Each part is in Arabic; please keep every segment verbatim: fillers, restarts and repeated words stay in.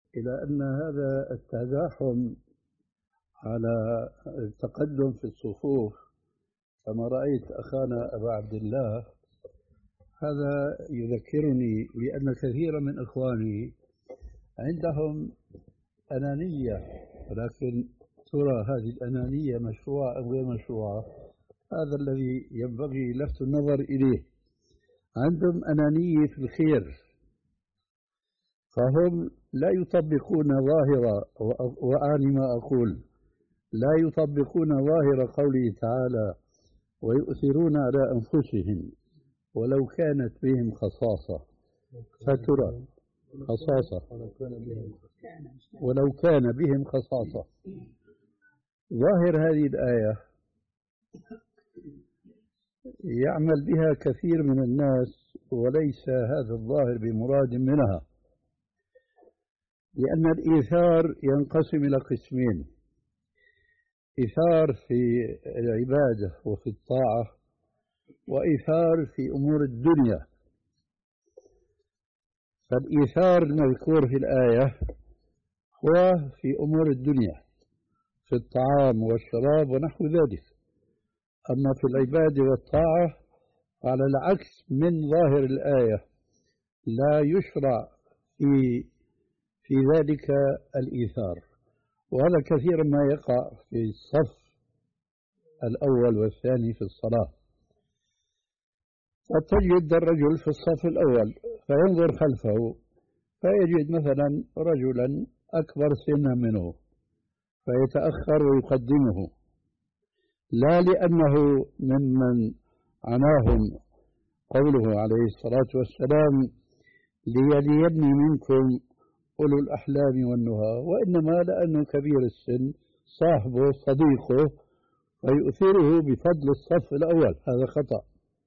إلى أن هذا التزاحم على التقدم في الصفوف كما رأيت أخانا أبا عبد الله، هذا يذكرني بأن كثيرا من إخواني عندهم أنانية، ولكن ترى هذه الأنانية مشروعة أو غير مشروعة؟ هذا الذي ينبغي لفت النظر إليه. عندهم أنانية في الخير، فهم لا يطبقون ظاهرة، وأعني ما أقول، لا يطبقون ظاهر قوله تعالى ويؤثرون على أنفسهم ولو كانت بهم خصاصة. فترى خصاصة ولو كان بهم خصاصة. ظاهر هذه الآية يعمل بها كثير من الناس، وليس هذا الظاهر بمراد منها، لأن الإيثار ينقسم إلى قسمين: إيثار في العبادة وفي الطاعة، وإيثار في أمور الدنيا. فالإيثار المذكور في الآية هو في أمور الدنيا، في الطعام والشراب ونحو ذلك. أما في العبادة والطاعة على العكس من ظاهر الآية، لا يشرع في في ذلك الإيثار. وهذا كثيرا ما يقع في الصف الأول والثاني في الصلاة. فتجد الرجل في الصف الأول فينظر خلفه فيجد مثلا رجلا أكبر سنا منه فيتأخر ويقدمه، لا لأنه ممن عناهم قوله عليه الصلاة والسلام ليليني منكم أولو الأحلام والنهى، وإنما لأنه كبير السن صاحبه صديقه فيؤثره بفضل الصف الأول. هذا خطأ،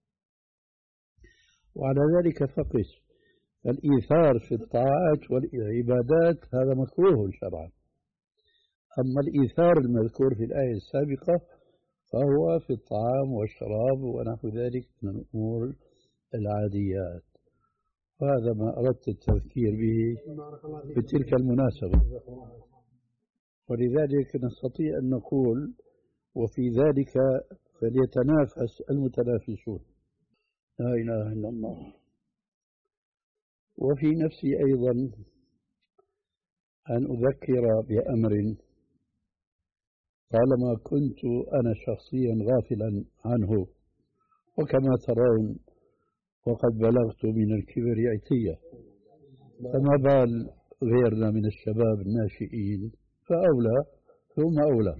وعلى ذلك فقس. الإيثار في الطاعات والعبادات هذا مكروه شرعا. أما الإيثار المذكور في الآية السابقة فهو في الطعام والشراب ونحو ذلك من الأمور العاديات. وهذا ما أردت التذكير به بتلك المناسبة. ولذلك نستطيع أن نقول وفي ذلك فليتنافس المتنافسون. لا إله إلا الله. وفي نفسي أيضا أن أذكر بأمر طالما كنت أنا شخصيا غافلا عنه، وكما ترون وقد بلغت من الكبر عتية، فما بال غيرنا من الشباب الناشئين فأولى ثم أولى.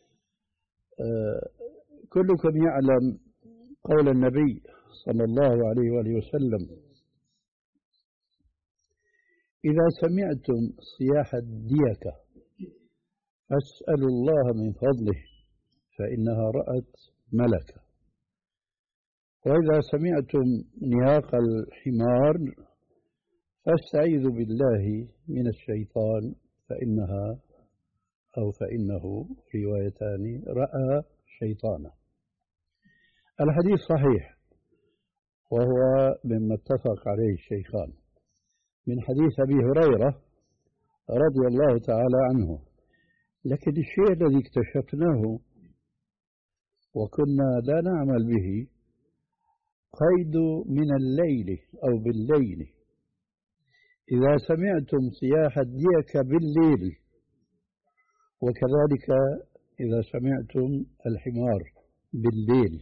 أه كلكم يعلم قول النبي صلى الله عليه وآله وسلم: إذا سمعتم صياح الديكة فاسألوا الله من فضله فإنها رأت ملكا، وإذا سمعتم نياق الحمار فاستعيذوا بالله من الشيطان فإنها أو فإنه روايتان رأى شيطانا. الحديث صحيح، وهو مما اتفق عليه الشيخان من حديث أبي هريرة رضي الله تعالى عنه. لكن الشيء الذي اكتشفناه وكنا لا نعمل به قيد من الليل أو بالليل. إذا سمعتم صياح الديكة بالليل، وكذلك إذا سمعتم الحمار بالليل.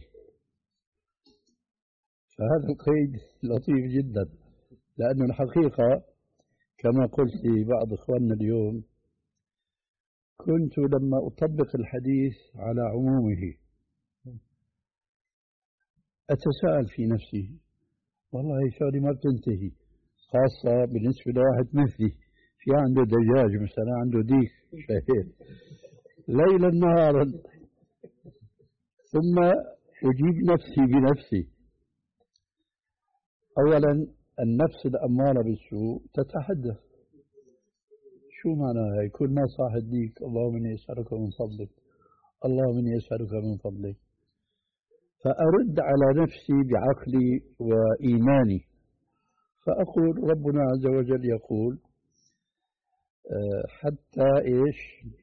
فهذا القيد لطيف جدا، لأن الحقيقة كما قلت لبعض إخواننا اليوم، كنت لما أطبق الحديث على عمومه أتساءل في نفسي، والله شغلي ما بتنتهي، خاصة بالنسبة لواحد مثلي في عنده دجاج مثلا، عنده ديك شهير ليلا نهارا. ثم أجيب نفسي بنفسي. أولا النفس الأمارة بالسوء تتحدث، شو معناها؟ يكون ما صاح الديك اللهم إني أسألك من فضلك، اللهم إني أسألك من فضلك. فأرد على نفسي بعقلي وإيماني فأقول ربنا عز وجل يقول: حتى إيش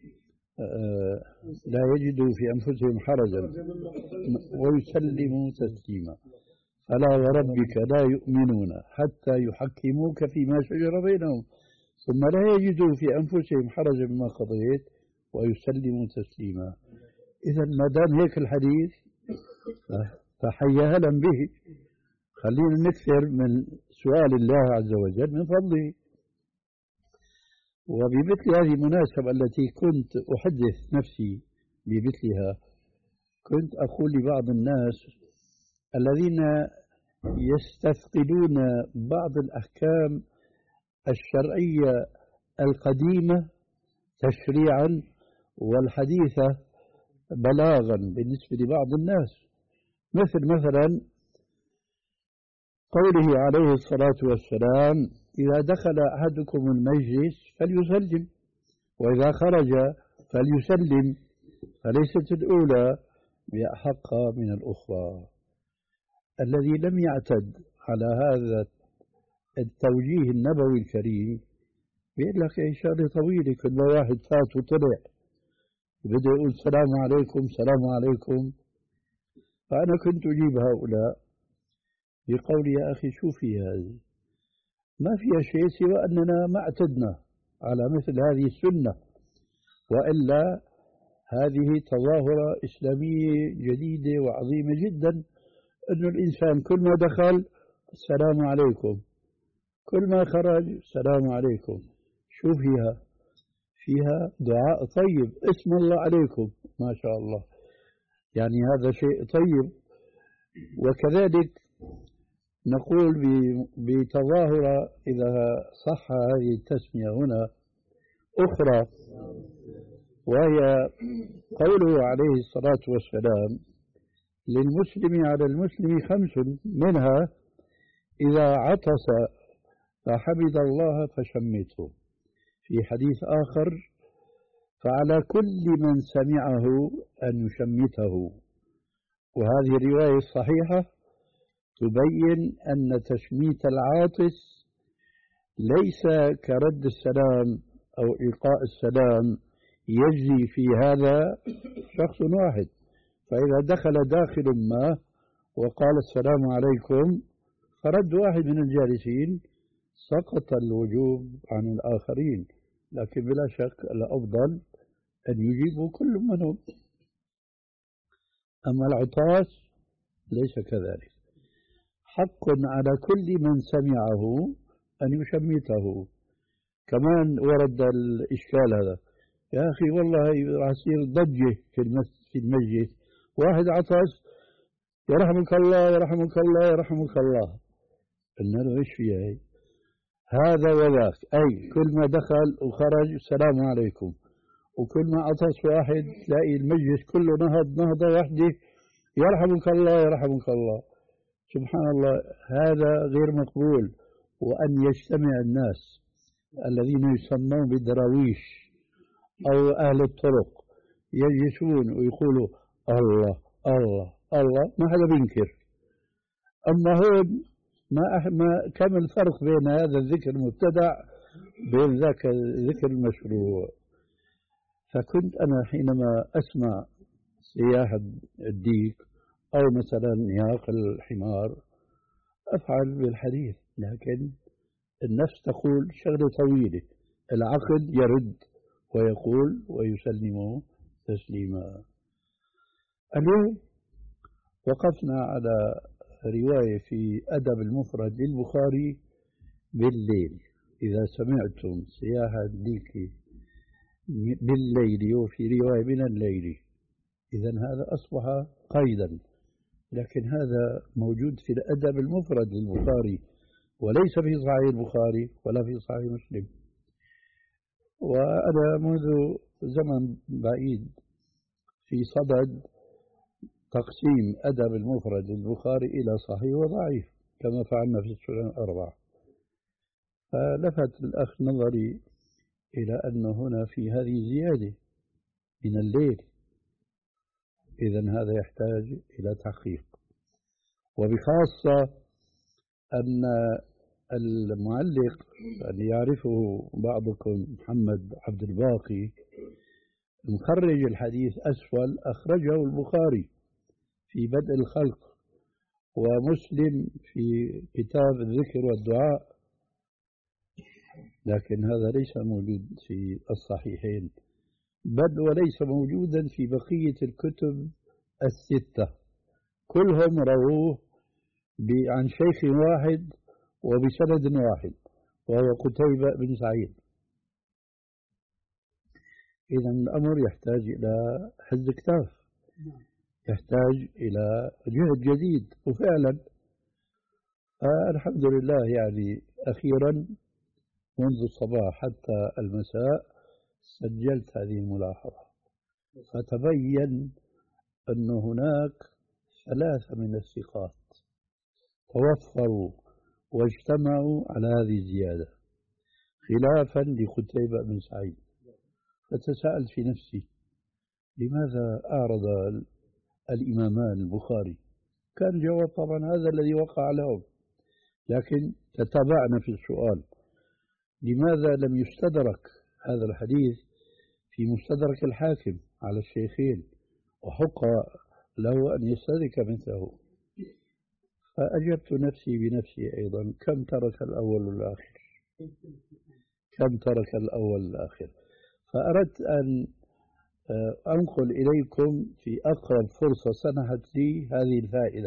لا يجدوا في أنفسهم حرجا ويسلموا تسليما. فلا وربك لا يؤمنون حتى يحكموك فيما شجر بينهم ثم لا يجدوا في أنفسهم حرجا مما قضيت ويسلموا تسليما. إذا ما دام هيك الحديث فحيا هلا به. خلينا نكثر من سؤال الله عز وجل من فضله. وبمثل هذه المناسبة التي كنت أحدث نفسي بمثلها كنت أقول لبعض الناس الذين يستثقلون بعض الأحكام الشرعية القديمة تشريعا والحديثة بلاغا بالنسبة لبعض الناس، مثل مثلا قوله عليه الصلاة والسلام إذا دخل أحدكم المجلس فليسلم وإذا خرج فليسلم فليست الأولى بأحق من الأخرى. الذي لم يعتد على هذا التوجيه النبوي الكريم بيقول لك أي شغلة طويلة، كل واحد فات وطلع بدأ يقول السلام عليكم السلام عليكم. فأنا كنت أجيب هؤلاء بقول يا أخي شو في هذه، ما فيها شيء سوى أننا ما اعتدنا على مثل هذه السنة، وإلا هذه تظاهرة إسلامية جديدة وعظيمة جدا، أن الإنسان كل ما دخل السلام عليكم كل ما خرج السلام عليكم. شو فيها؟ فيها دعاء طيب، اسم الله عليكم ما شاء الله، يعني هذا شيء طيب. وكذلك نقول بتظاهرة إذا صح هذه التسمية هنا أخرى، وهي قوله عليه الصلاة والسلام للمسلم على المسلم خمس منها إذا عطس فحمد الله فشمته. في حديث آخر فعلى كل من سمعه أن يشمته. وهذه الرواية الصحيحة تبين أن تشميت العاطس ليس كرد السلام أو إلقاء السلام يجري في هذا شخص واحد، فإذا دخل داخل ما وقال السلام عليكم فرد واحد من الجالسين سقط الوجوب عن الآخرين، لكن بلا شك الأفضل أن يجيبوا كل منهم. أما العطاس ليس كذلك، حق على كل من سمعه أن يشمته. كمان ورد الإشكال هذا، يا أخي والله راح يصير ضجة في المسجد، واحد عطس يرحمك الله يرحمك الله يرحمك الله، قلنا له إيش فيها هي؟ هذا وذاك، أي كل ما دخل وخرج السلام عليكم، وكل ما عطس واحد تلاقي المجلس كله نهض نهضة واحدة يرحمك الله يرحمك الله. سبحان الله، هذا غير مقبول. وأن يجتمع الناس الذين يسمون بالدراويش أو أهل الطرق يجلسون ويقولوا الله الله الله، ما حدا بينكر. أما هون ما ما كم الفرق بين هذا الذكر المبتدع بين ذاك الذكر المشروع. فكنت أنا حينما أسمع سياح الديك أو مثلا نياق الحمار أفعل بالحديث، لكن النفس تقول شغلة طويلة، العقل يرد ويقول ويسلم تسليما. اليوم وقفنا على رواية في أدب المفرد للبخاري بالليل، إذا سمعتم سياح الديك بالليل، وفي رواية من الليل، إذا هذا أصبح قيدا، لكن هذا موجود في الأدب المفرد للبخاري وليس في صحيح البخاري ولا في صحيح مسلم. وأنا منذ زمن بعيد في صدد تقسيم أدب المفرد للبخاري إلى صحيح وضعيف كما فعلنا في السنن الأربعة، فلفت الأخ نظري إلى أن هنا في هذه زيادة من الليل، إذن هذا يحتاج إلى تحقيق، وبخاصة أن المعلق اللي يعرفه بعضكم محمد عبد الباقي مخرج الحديث أسفل أخرجه البخاري في بدء الخلق ومسلم في كتاب الذكر والدعاء، لكن هذا ليس موجود في الصحيحين بل وليس موجودا في بقية الكتب الستة، كلهم رووه عن شيخ واحد وبسند واحد وهو قتيبة بن سعيد. إذا الأمر يحتاج إلى حز كتاف، يحتاج إلى جهد جديد. وفعلا آه الحمد لله يعني أخيرا منذ الصباح حتى المساء سجلت هذه الملاحظة، فتبين أن هناك ثلاثة من الثقات توفروا واجتمعوا على هذه الزيادة خلافا لقتيبة بن سعيد. فتساءلت في نفسي لماذا أعرض الإمامان البخاري؟ كان الجواب طبعا هذا الذي وقع لهم، لكن تتابعنا في السؤال لماذا لم يستدرك هذا الحديث في مستدرك الحاكم على الشيخين وحق له أن يستدرك مثله؟ فأجبت نفسي بنفسي أيضا، كم ترك الأول والآخر، كم ترك الأول والآخر. فأردت أن أنقل إليكم في أقرب فرصة سنحت لي هذه الفائدة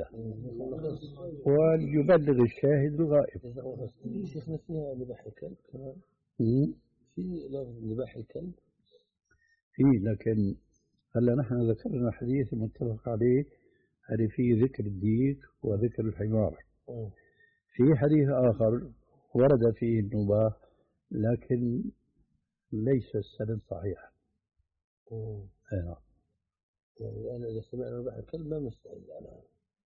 وليبلغ الشاهد الغائب. شيخنا فيها ذبح الكلب كمان؟ في لفظ ذبح الكلب؟ في، لكن هلا نحن ذكرنا حديث متفق عليه هذه فيه ذكر الديك وذكر الحمار. في حديث آخر ورد فيه النباح لكن ليس السند صحيح. يعني أنا إذا سمعنا ذبح الكلب ما مستعد على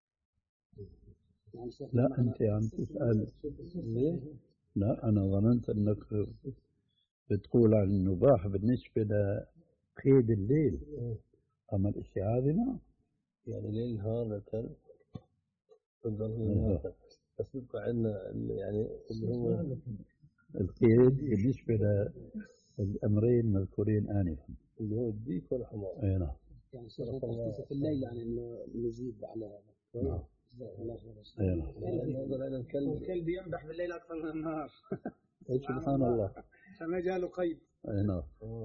لا أنت عم تسأل ليه؟ لا أنا ظننت أنك بتقول عن النباح بالنسبة لقيد الليل، أما الاستعاذة ما يعني ليل نهار الكلب بس بيبقى عندنا يعني اللي هو القيد بالنسبة للأمرين المذكورين آنفا اللي هو الديك والحمار. أي نعم. يعني تخصيص في الليل يعني إنه نزيد على هذا. نعم. أي نعم. يعني الكلب الكلب يمدح بالليل أكثر من النهار. سبحان الله. فما جاله قيد. أي نعم.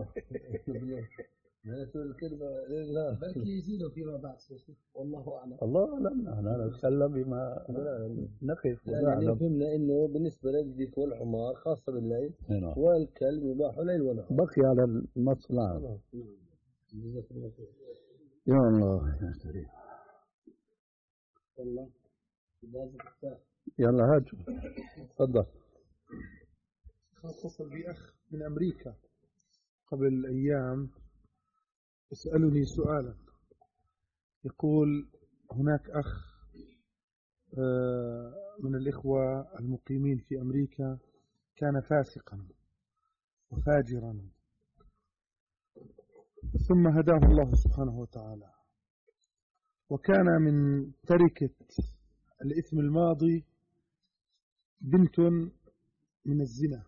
بلكي يزيدوا فيما بعد والله أعلم. الله أعلم، أنا نتكلم بما نقف ونعلم. يعني فهمنا إنه بالنسبة للديك والحمار خاصة بالليل والكلب يباح ليل ونهار. بقي على النص العام. يا الله يا كريم. والله يلا هاتوا تفضل. اتصل بي أخ من أمريكا قبل أيام يسألني سؤالا، يقول هناك أخ من الإخوة المقيمين في أمريكا كان فاسقا وفاجرا ثم هداه الله سبحانه وتعالى، وكان من تركة الإثم الماضي بنت من الزنا.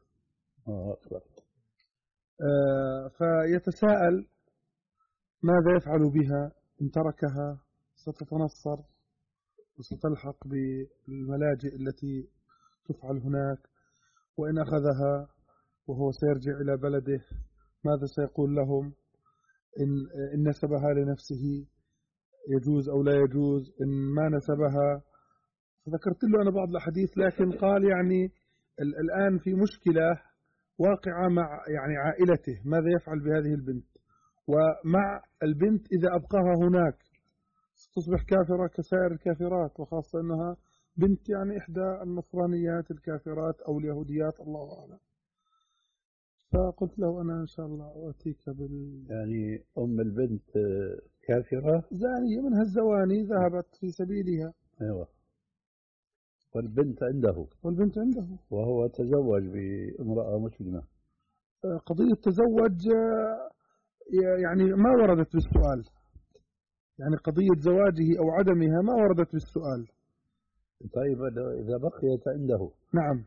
آه فيتساءل ماذا يفعل بها إن تركها؟ ستتنصر وستلحق بالملاجئ التي تفعل هناك، وإن أخذها وهو سيرجع إلى بلده ماذا سيقول لهم؟ إن, إن نسبها لنفسه يجوز أو لا يجوز، إن ما نسبها. فذكرت له أنا بعض الحديث، لكن قال يعني الآن في مشكلة واقعة مع يعني عائلته، ماذا يفعل بهذه البنت؟ ومع البنت إذا أبقاها هناك ستصبح كافرة كسائر الكافرات، وخاصة أنها بنت يعني إحدى النصرانيات الكافرات أو اليهوديات الله أعلم. فقلت له أنا إن شاء الله أتيك بال يعني أم البنت كافرة زانية من هالزواني ذهبت في سبيلها. أيوة. والبنت عنده والبنت عنده وهو تزوج بامرأة مسلمة. قضية تزوج يعني ما وردت بالسؤال، يعني قضية زواجه أو عدمها ما وردت بالسؤال. طيب إذا بقيت عنده نعم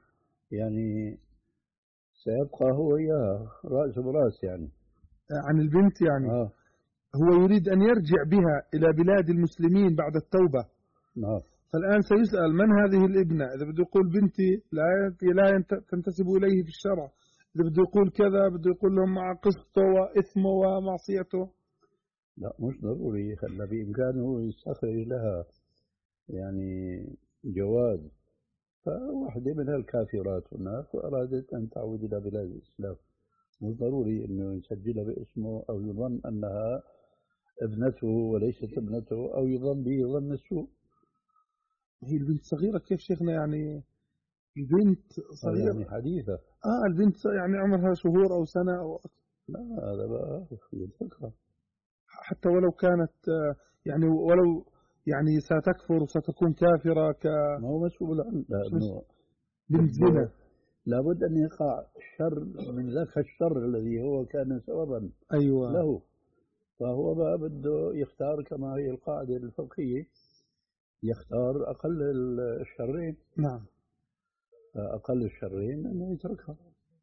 يعني سيبقى هو إياها رأس براس يعني. عن البنت يعني. آه. هو يريد أن يرجع بها إلى بلاد المسلمين بعد التوبة. آه. فالآن سيسأل من هذه الابنة، إذا بده يقول بنتي لا لا تنتسب إليه في الشرع، إذا بده يقول كذا بده يقول لهم مع قسطه وإثمه ومعصيته. لا مش ضروري، خلى بإمكانه يستخرج لها يعني جواز. فواحدة من الكافرات هناك وأرادت أن تعود إلى بلاد الإسلام، مش ضروري أنه يسجلها باسمه أو يظن أنها ابنته وليست ابنته أو يظن به ظن السوء. هي البنت صغيرة كيف شيخنا يعني؟ البنت صغيرة يعني حديثة. آه البنت يعني عمرها شهور أو سنة أو أكثر. لا هذا بقى يتفكر. حتى ولو كانت يعني ولو يعني ستكفر وستكون كافرة ك ما هو مسؤول عنه لأنه بنت زنا. لابد أن يقع الشر من ذاك الشر الذي هو كان سببا أيوة. له. فهو بقى بده يختار كما هي القاعدة الفقهية، يختار أقل الشرين. نعم. أقل الشرين أنه يتركها.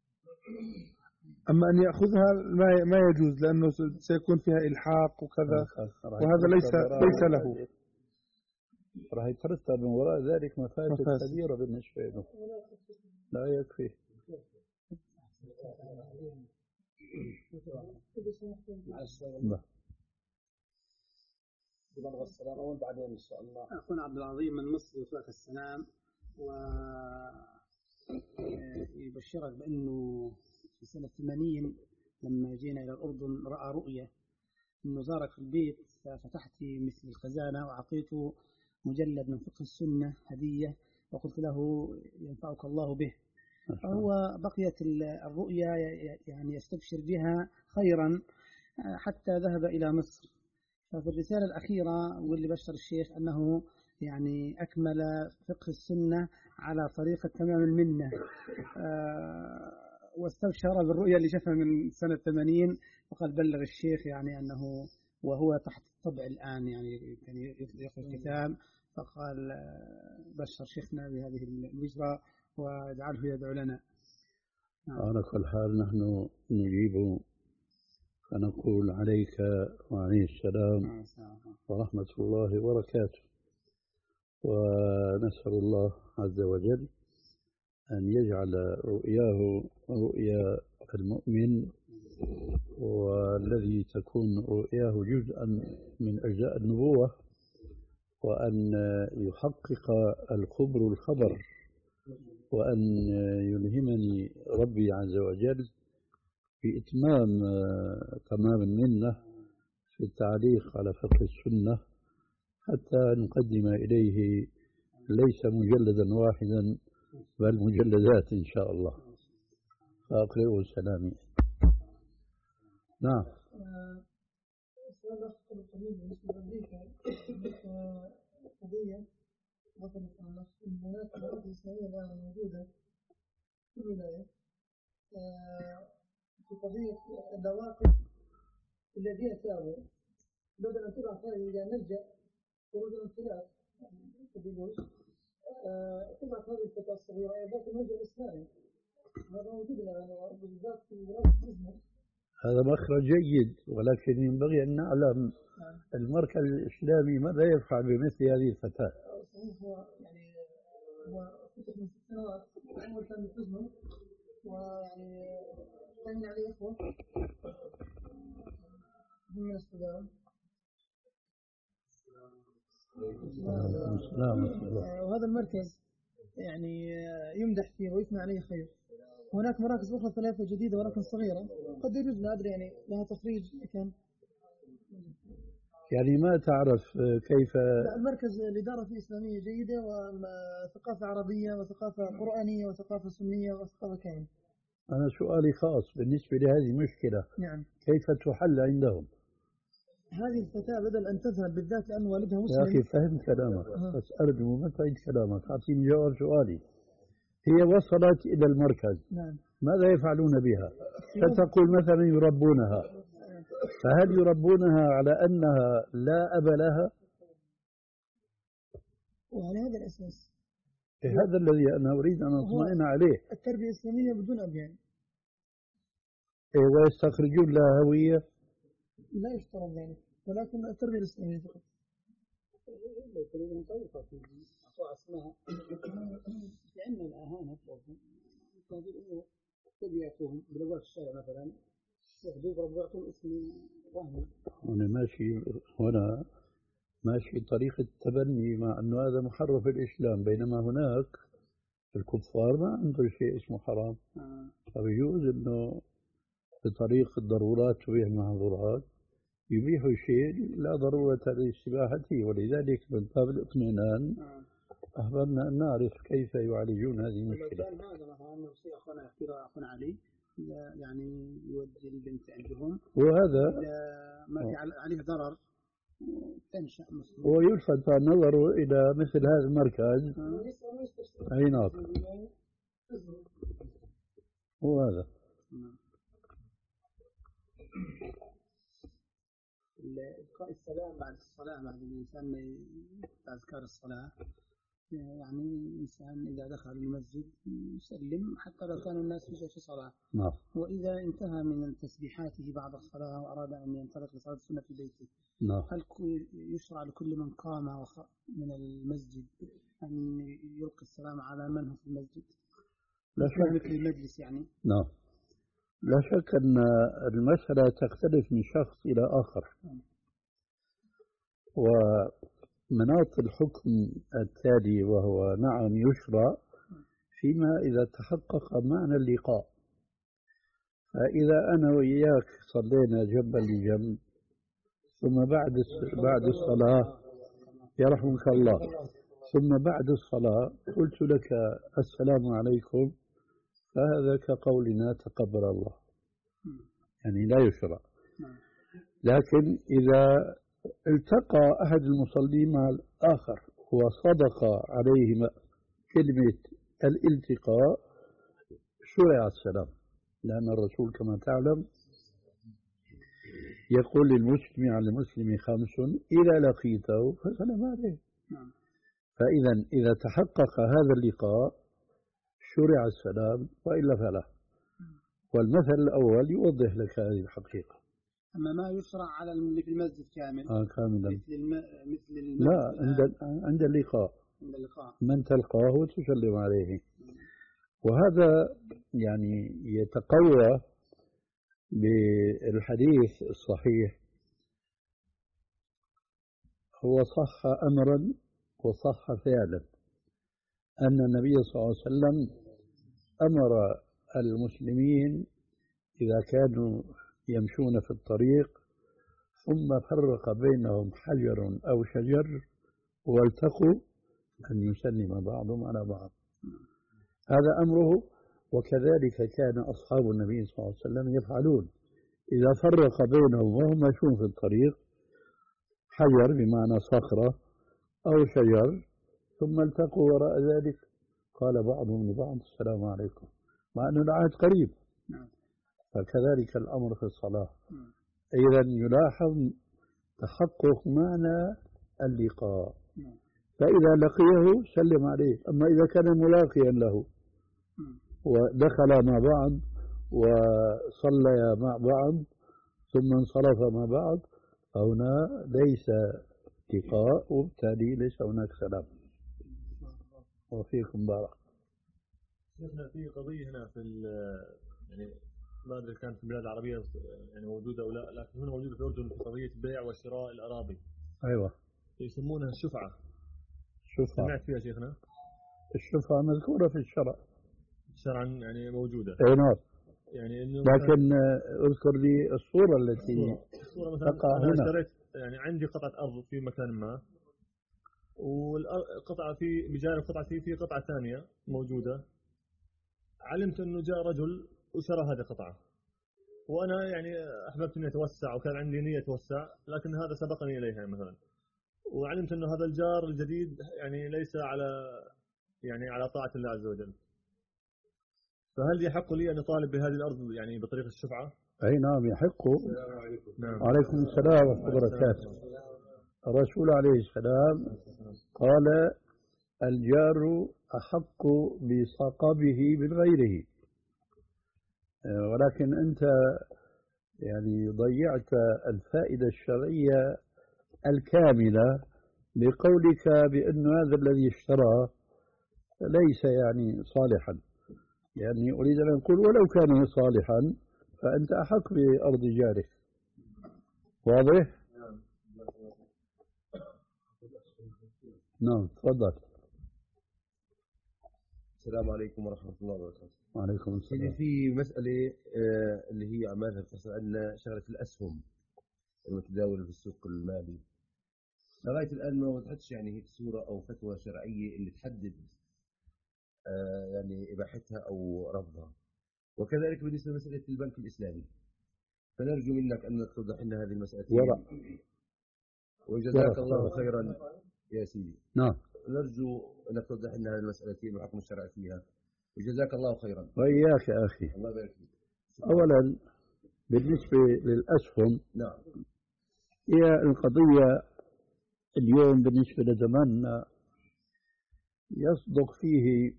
أما أن يأخذها ما ما يجوز لأنه سيكون فيها إلحاق وكذا، وهذا ليس ليس له. راح يترتب من وراء ذلك مفاسد كبيرة بالنسبة له. لا يكفي. لا. بلغ السلام أول بعدين إن شاء الله. أخونا عبد العظيم من مصر يطلق السلام ويبشرك بأنه في سنة ثمانين لما جينا إلى الأردن رأى رؤية أنه زارك في البيت، ففتحت مثل الخزانة وأعطيته مجلد من فقه السنة هدية وقلت له ينفعك الله به. فهو بقيت الرؤيا يعني يستبشر بها خيرا حتى ذهب إلى مصر. ففي الرسالة الأخيرة واللي بشر الشيخ أنه يعني أكمل فقه السنة على طريقة تمام المنة، واستبشر بالرؤيا اللي شافها من سنة ثمانين، وقال بلغ الشيخ يعني أنه وهو تحت الطبع الآن يعني كان يقرأ الكتاب، فقال بشر شيخنا بهذه البشرى واجعله يدعو لنا. على كل حال نحن نجيب فنقول عليك وعليه السلام ورحمة الله وبركاته، ونسأل الله عز وجل أن يجعل رؤياه رؤيا المؤمن، والذي تكون رؤياه جزءا من أجزاء النبوة، وأن يحقق الخبر الخبر، وأن يلهمني ربي عز وجل بإتمام تمام المنة في التعليق على فقه السنة حتى نقدم إليه ليس مجلدا واحدا بل مجلدات إن شاء الله. فأقرأوا سلامي. نعم. السؤال الأخ القليل بالنسبة لأمريكا قضية وصلت أن هناك مواد إسلامية الآن موجودة في الولاية في قضية النواقض الذين تابوا بدل أن تبعث هذه إلى ملجأ خروج الانخلاف تبيلوش تبعث هذه الفتاة الصغيرة إلى الملجأ الإسلامي. هذا موجود الآن بالذات في ولاية إزمر. هذا مخرج جيد، ولكن ينبغي أن نعلم المركز الإسلامي ماذا يفعل بمثل هذه الفتاة. هو يعني هو فتح من ست سنوات أول كان في إزمر، ويعني كان عليه إخوة من السودان. وهذا المركز يعني يمدح فيه ويثنى عليه خير. هناك مراكز أخرى ثلاثة جديدة ولكن صغيرة قد يجوز لا أدري يعني لها تخريج كان يعني ما تعرف كيف. المركز الإدارة فيه إسلامية جيدة وثقافة عربية وثقافة قرآنية وثقافة سنية وثقافة كاملة. أنا سؤالي خاص بالنسبة لهذه المشكلة. نعم. كيف تحل عندهم؟ هذه الفتاة بدل أن تذهب بالذات لأن والدها مسلم. يا أخي فهمت كلامك أه. بس أرجو ما تعيد كلامك، أعطيني جواب سؤالي. هي وصلت إلى المركز. نعم. ماذا يفعلون بها؟ فتقول مثلا يربونها، فهل يربونها على أنها لا أب لها؟ وعلى هذا الأساس هذا الذي أنا أريد أن أطمئن عليه. التربية الإسلامية بدون أبيان. إيه ويستخرجون لها هوية؟ لا يشترط ذلك، ولكن التربية الإسلامية فقط. من طريقة اسمها لأن الأهانة هذه الأمور تبيعتهم بلغة الشارع مثلا يحدث ربعتهم اسم وهمي. أنا ماشي هنا ماشي طريقة تبني، مع أنه هذا محرف الإسلام، بينما هناك الكفار ما عندهم شيء اسمه حرام. آه. فبيجوز أنه بطريق الضرورات تبيح المحظورات يبيحوا شيء لا ضرورة لاستباحته، ولذلك من باب الاطمئنان أحببنا أن نعرف كيف يعالجون هذه المشكلة. كان هذا مثلا في أخونا يحكي أخونا علي يعني يودي البنت عندهم وهذا ما في عليه ضرر تنشأ مسلم، ويلفت النظر إلى مثل هذا المركز. أي نعم هو هذا. إلقاء السلام بعد الصلاة، بعد الإنسان أذكار الصلاة، يعني الإنسان إذا دخل المسجد يسلم حتى لو كان الناس في صلاة. نعم. وإذا انتهى من تسبيحاته بعد الصلاة وأراد أن ينطلق لصلاة السنة في بيته، نعم. هل يشرع لكل من قام من المسجد أن يلقي السلام على من هو في المسجد؟ لا شك. مثل المجلس يعني. نعم. لا شك أن المسألة تختلف من شخص إلى آخر، ومناط الحكم التالي وهو نعم يشرع فيما إذا تحقق معنى اللقاء. فإذا أنا وإياك صلينا جنبا لجنب ثم بعد بعد الصلاة يرحمك الله ثم بعد الصلاة قلت لك السلام عليكم، فهذا كقولنا تقبل الله، يعني لا يشرع. لكن إذا التقى أحد المصلين مع الآخر وصدق عليه كلمة الالتقاء شرع السلام، لأن الرسول كما تعلم يقول للمسلم على المسلم خمس إذا لقيته فسلم عليه. فإذا إذا تحقق هذا اللقاء شرع السلام، وإلا فلا. والمثل الأول يوضح لك هذه الحقيقة. أما ما يشرع على اللي في المسجد كامل. آه كاملا. مثل الم... مثل المسجد. لا عند عند اللقاء. عند اللقاء. من تلقاه وتسلم عليه. وهذا يعني يتقوى بالحديث الصحيح، هو صح أمرا وصح فعلا، أن النبي صلى الله عليه وسلم أمر المسلمين إذا كانوا يمشون في الطريق ثم فرق بينهم حجر أو شجر والتقوا أن يسلم بعضهم على بعض. هذا أمره، وكذلك كان أصحاب النبي صلى الله عليه وسلم يفعلون إذا فرق بينهم وهم ماشون في الطريق حجر بمعنى صخرة أو شجر ثم التقوا وراء ذلك قال بعضهم لبعض السلام عليكم، مع أن العهد قريب. فكذلك الأمر في الصلاة. إذا يلاحظ تحقق معنى اللقاء، فإذا لقيه سلم عليه. أما إذا كان ملاقيا له ودخل مع بعض وصليا مع بعض ثم انصرف مع بعض فهنا ليس لقاء، وبالتالي ليس هناك سلام. وفيكم بارك. شفنا في قضية هنا في يعني ما أدري كانت في البلاد العربية يعني موجودة أو لا، لكن هنا موجودة في الأردن في قضية بيع وشراء الأراضي. أيوة. يسمونها الشفعة. شفعة. سمعت فيها شيخنا؟ الشفعة مذكورة في الشرع. شرعا يعني موجودة. أي نعم. يعني إنه لكن اذكر لي الصورة التي الصورة, الصورة مثلا تقع أنا هنا. اشتريت يعني عندي قطعة أرض في مكان ما، والقطعة في بجانب قطعتي في قطعة ثانية موجودة. علمت إنه جاء رجل وشرى هذه القطعة، وأنا يعني أحببت إني أتوسع وكان عندي نية أتوسع، لكن هذا سبقني إليها مثلا. وعلمت إنه هذا الجار الجديد يعني ليس على يعني على طاعة الله عز وجل، فهل يحق لي أن أطالب بهذه الأرض يعني بطريقة الشفعة؟ أي نعم يحق. السلام عليكم. نعم. وعليكم السلام ورحمة الله وبركاته. الرسول عليه السلام قال الجار أحق بصاقبه من غيره، ولكن أنت يعني ضيعت الفائدة الشرعية الكاملة بقولك بأن هذا الذي اشترى ليس يعني صالحا. يعني أريد أن أقول ولو كان صالحا فأنت أحق بأرض جارك. واضح؟ نعم تفضل. السلام عليكم ورحمة الله وبركاته. وعليكم السلام. في مسألة اللي هي عمالها عندنا شغلة الأسهم المتداولة في السوق المالي، لغاية الآن ما وضحتش يعني هيك صورة أو فتوى شرعية اللي تحدد يعني إباحتها أو رفضها. وكذلك بالنسبة لمسألة البنك الإسلامي، فنرجو منك أن توضح لنا هذه المسألة. وجزاك الله خيرا يا سيدي. نعم. نرجو أنك توضح لنا هذه المسألة والحكم الشرعي فيها، وجزاك الله خيرا. وإياك يا أخي. الله يبارك فيك. أولا بالنسبة للأسهم، نعم، هي القضية اليوم بالنسبة لزماننا يصدق فيه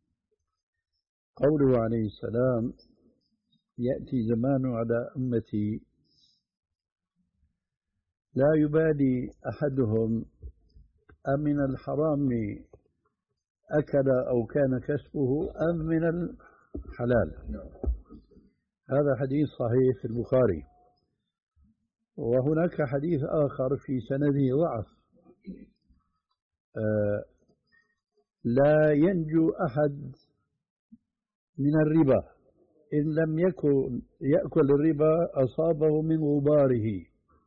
قوله عليه السلام: يأتي زمان على أمتي لا يبالي أحدهم أمن الحرام أكل أو كان كسبه أم من الحلال. هذا حديث صحيح في البخاري. وهناك حديث آخر في سنده ضعف: آه لا ينجو أحد من الربا إن لم يكن يأكل الربا أصابه من غباره.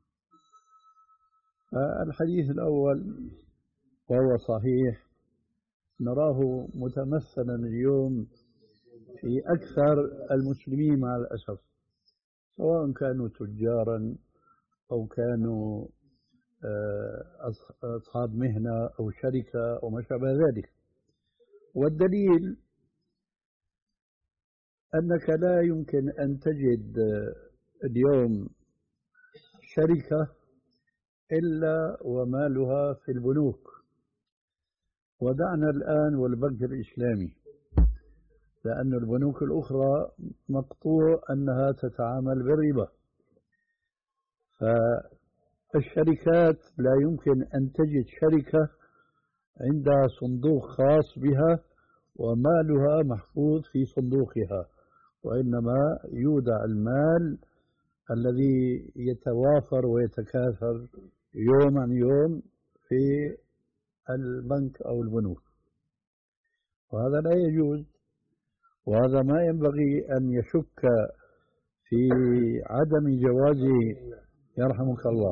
آه الحديث الأول وهو صحيح نراه متمثلا اليوم في أكثر المسلمين مع الأسف، سواء كانوا تجارا أو كانوا أصحاب مهنة أو شركة أو ما شابه ذلك. والدليل أنك لا يمكن أن تجد اليوم شركة إلا ومالها في البنوك. ودعنا الآن والبنك الإسلامي، لأن البنوك الأخرى مقطوع أنها تتعامل بالربا. فالشركات لا يمكن أن تجد شركة عندها صندوق خاص بها ومالها محفوظ في صندوقها، وإنما يودع المال الذي يتوافر ويتكاثر يوم عن يوم في البنك أو البنوك، وهذا لا يجوز. وهذا ما ينبغي أن يشك في عدم جوازه يرحمك الله،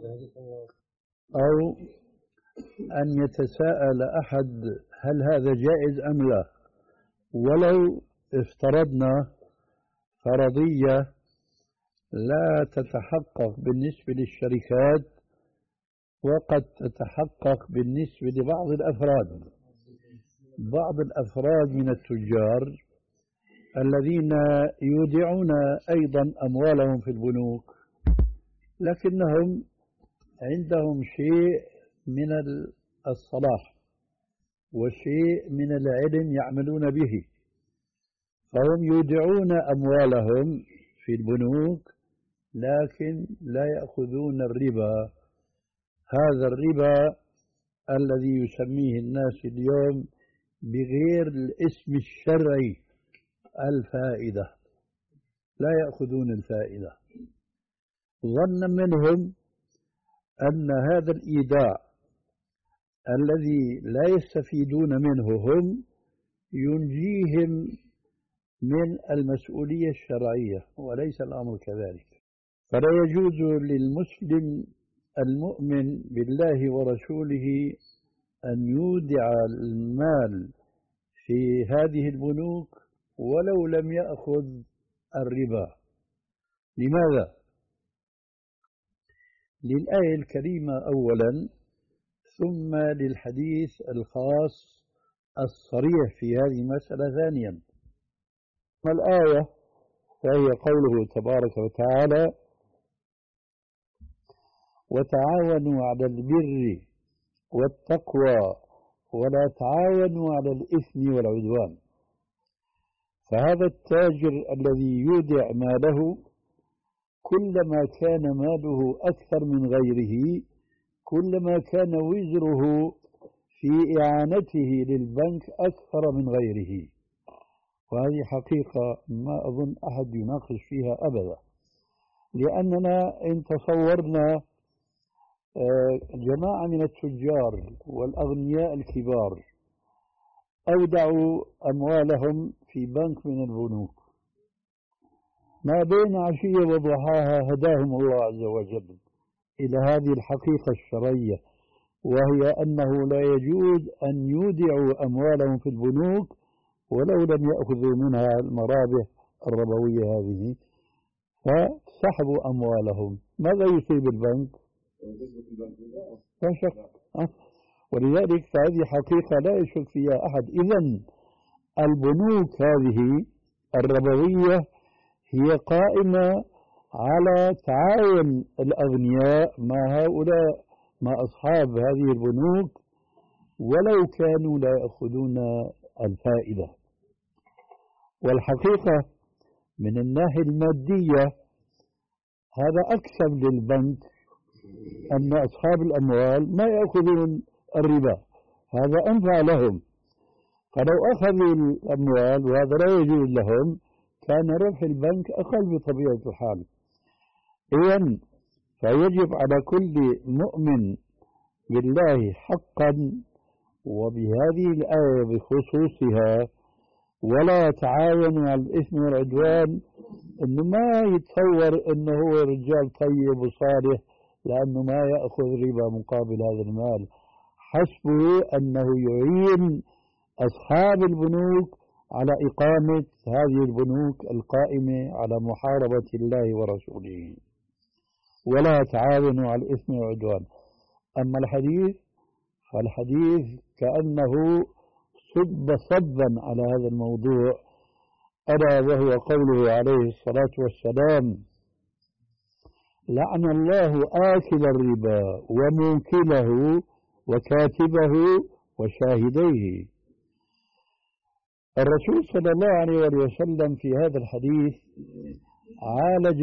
أو أن يتساءل أحد هل هذا جائز أم لا. ولو افترضنا فرضية لا تتحقق بالنسبة للشركات وقد تتحقق بالنسبة لبعض الأفراد، بعض الأفراد من التجار الذين يودعون أيضا أموالهم في البنوك، لكنهم عندهم شيء من الصلاح وشيء من العلم يعملون به، فهم يودعون أموالهم في البنوك لكن لا يأخذون الربا. هذا الربا الذي يسميه الناس اليوم بغير الاسم الشرعي الفائدة، لا يأخذون الفائدة، ظنا منهم أن هذا الإيداع الذي لا يستفيدون منه هم ينجيهم من المسؤولية الشرعية، وليس الأمر كذلك. فلا يجوز للمسلم المؤمن بالله ورسوله أن يودع المال في هذه البنوك ولو لم يأخذ الربا. لماذا؟ للآية الكريمة أولا، ثم للحديث الخاص الصريح في هذه المسألة ثانيا. الآية وهي قوله تبارك وتعالى: وتعاونوا على البر والتقوى ولا تعاونوا على الإثم والعدوان. فهذا التاجر الذي يودع ماله كلما كان ماله أكثر من غيره كلما كان وزره في إعانته للبنك أكثر من غيره. وهذه حقيقة ما أظن أحد يناقش فيها أبدا، لأننا إن تصورنا جماعة من التجار والأغنياء الكبار أودعوا أموالهم في بنك من البنوك، ما بين عشية وضحاها هداهم الله عز وجل إلى هذه الحقيقة الشرعية، وهي أنه لا يجوز أن يودعوا أموالهم في البنوك ولو لم يأخذوا منها المرابح الربوية هذه، فسحبوا أموالهم. ماذا يصيب البنك؟ لا شك. ولذلك فهذه حقيقة لا يشك فيها أحد. إذن البنوك هذه الربوية هي قائمة على تعاون الأغنياء مع هؤلاء، مع أصحاب هذه البنوك، ولو كانوا لا يأخذون الفائدة. والحقيقة من الناحية المادية هذا أكسب للبنك أن أصحاب الأموال ما يأخذون الربا، هذا أنفع لهم. فلو أخذوا الأموال وهذا لا يجوز لهم كان ربح البنك أقل بطبيعة الحال. إذن فيجب على كل مؤمن بالله حقا وبهذه الآية بخصوصها ولا تعاونوا على الإثم والعدوان إنه ما يتصور إنه هو رجال طيب وصالح لأنه ما يأخذ ربا مقابل هذا المال، حسبه أنه يعين أصحاب البنوك على إقامة هذه البنوك القائمة على محاربة الله ورسوله. ولا تعاونوا على الإثم والعدوان. أما الحديث فالحديث كأنه صب صبا على هذا الموضوع، ألا وهو قوله عليه الصلاة والسلام: لعن الله آكل الربا وموكله وكاتبه وشاهديه. الرسول صلى الله عليه وسلم في هذا الحديث عالج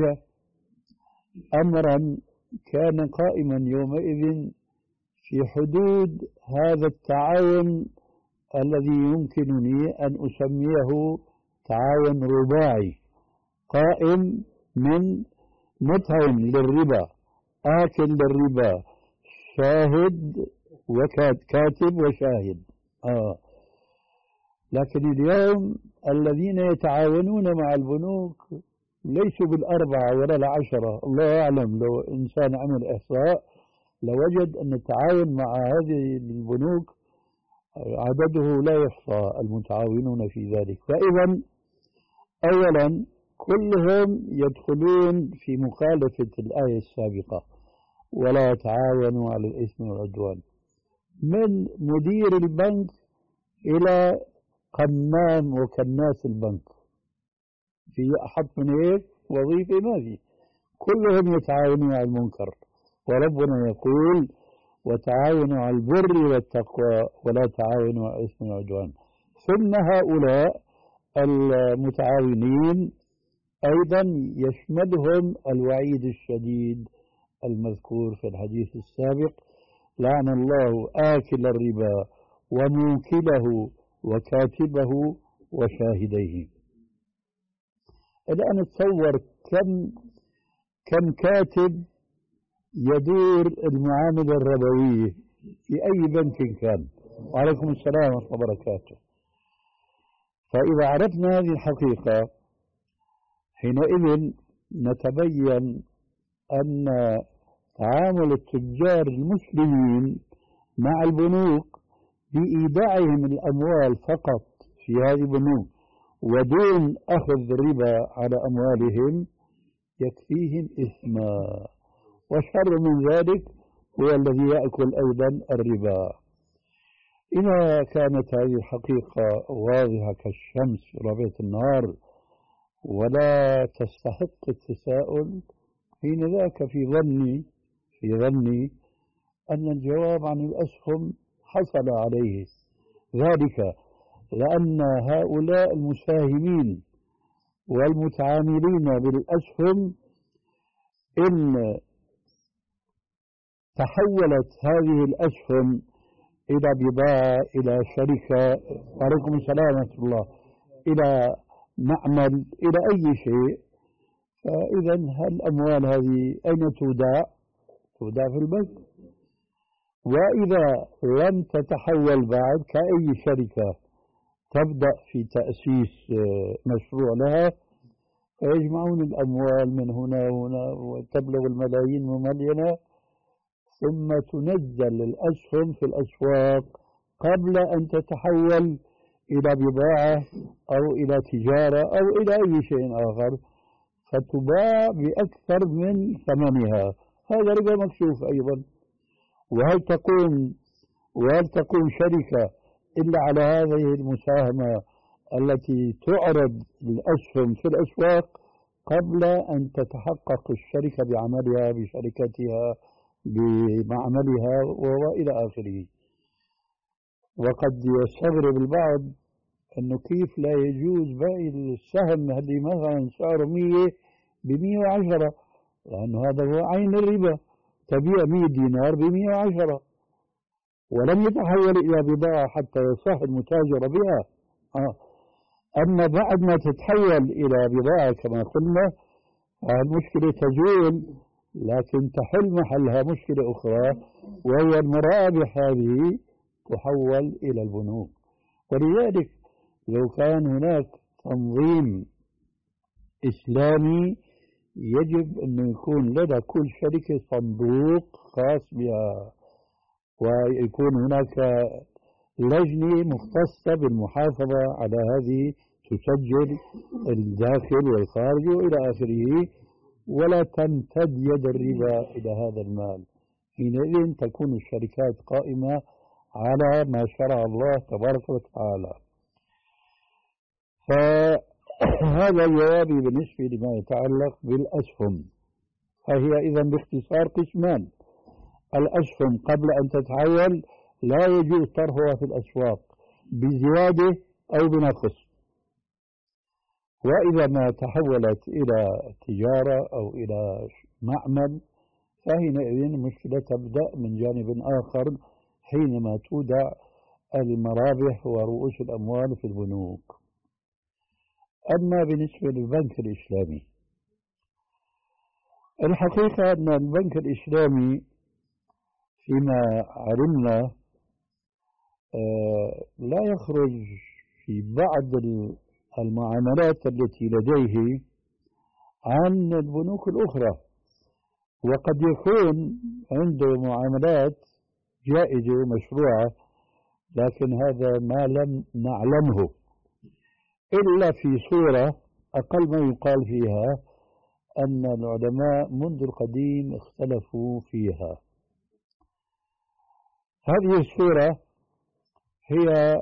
أمرا كان قائما يومئذ في حدود هذا التعاون الذي يمكنني أن أسميه تعاون رباعي، قائم من مطعم للربا، آكل للربا، شاهد وكاتب وشاهد. آه. لكن اليوم الذين يتعاونون مع البنوك ليسوا بالأربعة ولا العشرة، الله أعلم لو إنسان عمل إحصاء لوجد أن التعاون مع هذه البنوك عدده لا يحصى المتعاونون في ذلك. فإذا أولا كلهم يدخلون في مخالفة الآية السابقة ولا تعاونوا على الإثم والعدوان، من مدير البنك إلى قمام وكناس البنك، في أحط من هيك وظيفة ما في، كلهم يتعاونون على المنكر. وربنا يقول: وتعاونوا على البر والتقوى ولا تعاونوا على الإثم والعدوان. ثم هؤلاء المتعاونين أيضا يشملهم الوعيد الشديد المذكور في الحديث السابق: لعن الله آكل الربا وموكله وكاتبه وشاهديه. الآن تصور كم كم كاتب يدور المعاملة الربوية في أي بنك كان. وعليكم السلام ورحمة الله وبركاته. فإذا عرفنا هذه الحقيقة حينئذ نتبين أن تعامل التجار المسلمين مع البنوك بإيداعهم الأموال فقط في هذه البنوك ودون أخذ الربا على أموالهم يكفيهم إثما، وشر من ذلك هو الذي يأكل أيضا الربا. إذا كانت هذه الحقيقة واضحة كالشمس في ربيع النهار ولا تستحق التساؤل، حين ذاك في ظني في ظني أن الجواب عن الأسهم حصل عليه ذلك لأن هؤلاء المساهمين والمتعاملين بالأسهم إن تحولت هذه الأسهم إلى بضاعة، إلى شركة، وعليكم السلام ورحمة الله، إلى معمل، إلى أي شيء، فإذا الأموال هذه أين تودع؟ تودع في البنك. وإذا لم تتحول بعد كأي شركة تبدأ في تأسيس مشروع لها، فيجمعون الأموال من هنا وهنا وتبلغ الملايين مملينة، ثم تنزل الأسهم في الأسواق قبل أن تتحول إلى بضاعة أو إلى تجارة أو إلى أي شيء آخر، فتباع بأكثر من ثمنها. هذا ربا مكشوف أيضا. وهل تقوم وهل تقوم شركة إلا على هذه المساهمة التي تعرض الأسهم في الأسواق قبل أن تتحقق الشركة بعملها، بشركتها، بمعملها وإلى آخره. وقد يستغرب البعض أنه كيف لا يجوز بيع السهم اللي مثلا سعره مية بمية وعشرة، لأنه هذا هو عين الربا، تبيع مية دينار بمية وعشرة ولم يتحول إلى بضاعة حتى يصح المتاجرة بها. آه. أما بعد ما تتحول إلى بضاعة كما قلنا المشكلة تزول، لكن تحل محلها مشكلة أخرى، وهي المرابح هذه تحول إلى البنوك. ولذلك لو كان هناك تنظيم إسلامي يجب أن يكون لدى كل شركة صندوق خاص بها، ويكون هناك لجنة مختصة بالمحافظة على هذه، تسجل الداخل والخارج وإلى آخره، ولا تمتد يد الربا إلى هذا المال. حينئذ تكون الشركات قائمة على ما شرع الله تبارك وتعالى. فهذا جوابي بالنسبة لما يتعلق بالأسهم. فهي إذا باختصار قسمان: الأسهم قبل أن تتحول لا يجوز طرحها في الأسواق بزيادة أو بنقص، وإذا ما تحولت إلى تجارة أو إلى معمل فحينئذ المشكلة تبدأ من جانب آخر، حينما تودع المرابح ورؤوس الأموال في البنوك. أما بالنسبة للبنك الإسلامي، الحقيقة أن البنك الإسلامي فيما علمنا لا يخرج في بعض المعاملات التي لديه عن البنوك الأخرى، وقد يكون عنده معاملات جائزة ومشروعة، لكن هذا ما لم نعلمه إلا في صورة أقل ما يقال فيها أن العلماء منذ القديم اختلفوا فيها. هذه الصورة هي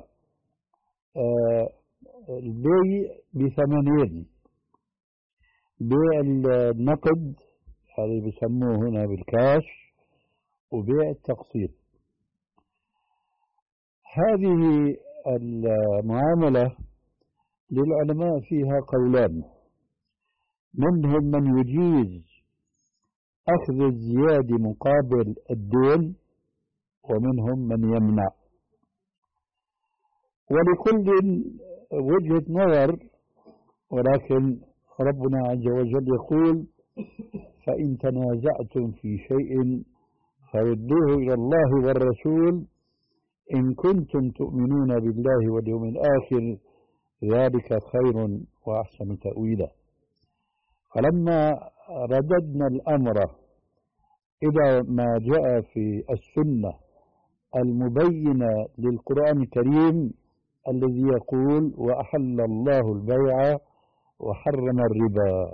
البيع بثمنين: بيع النقد هذا بيسموه هنا بالكاش، وبيع التقسيط. هذه المعاملة للعلماء فيها قولان: منهم من يجيز أخذ الزيادة مقابل الدين، ومنهم من يمنع، ولكل وجهة نظر. ولكن ربنا عز وجل يقول: فإن تنازعتم في شيء فردوه إلى الله والرسول إن كنتم تؤمنون بالله واليوم الآخر ذلك خير وأحسن تأويلا. فلما رددنا الأمر إلى ما جاء في السنة المبينة للقرآن الكريم الذي يقول: وأحل الله البيع وحرم الربا،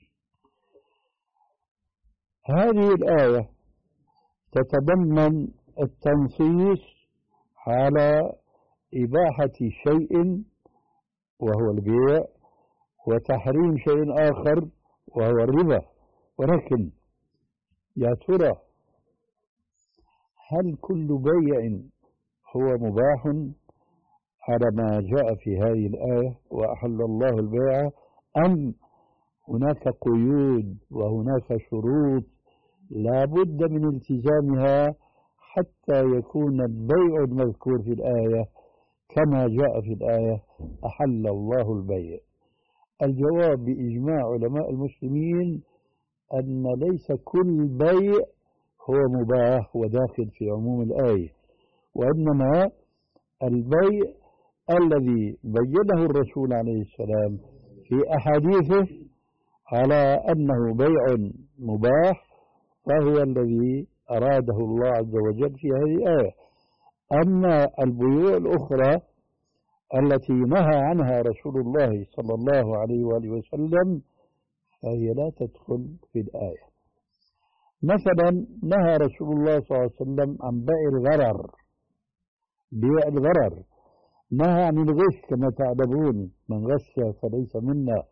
هذه الآية تتضمن التنصيص على إباحة شيء وهو البيع، وتحريم شيء آخر وهو الربا. ولكن يا ترى هل كل بيع هو مباح على ما جاء في هذه الآية وأحل الله البيع، أم هناك قيود وهناك شروط لا بد من التزامها حتى يكون البيع المذكور في الآية كما جاء في الآية أحل الله البيع؟ الجواب بإجماع علماء المسلمين أن ليس كل بيع هو مباح وداخل في عموم الآية، وإنما البيع الذي بينه الرسول عليه السلام في أحاديثه على أنه بيع مباح فهو الذي أراده الله عز وجل في هذه الآية. أما البيوع الأخرى التي نهى عنها رسول الله صلى الله عليه وآله وسلم فهي لا تدخل في الآية. مثلا نهى رسول الله صلى الله عليه وسلم عن بيع الغرر، بيع الغرر، نهى عن الغش كما تعلمون، من غش فليس منا.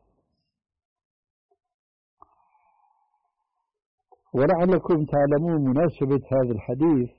ولعلكم تعلمون مناسبة هذا الحديث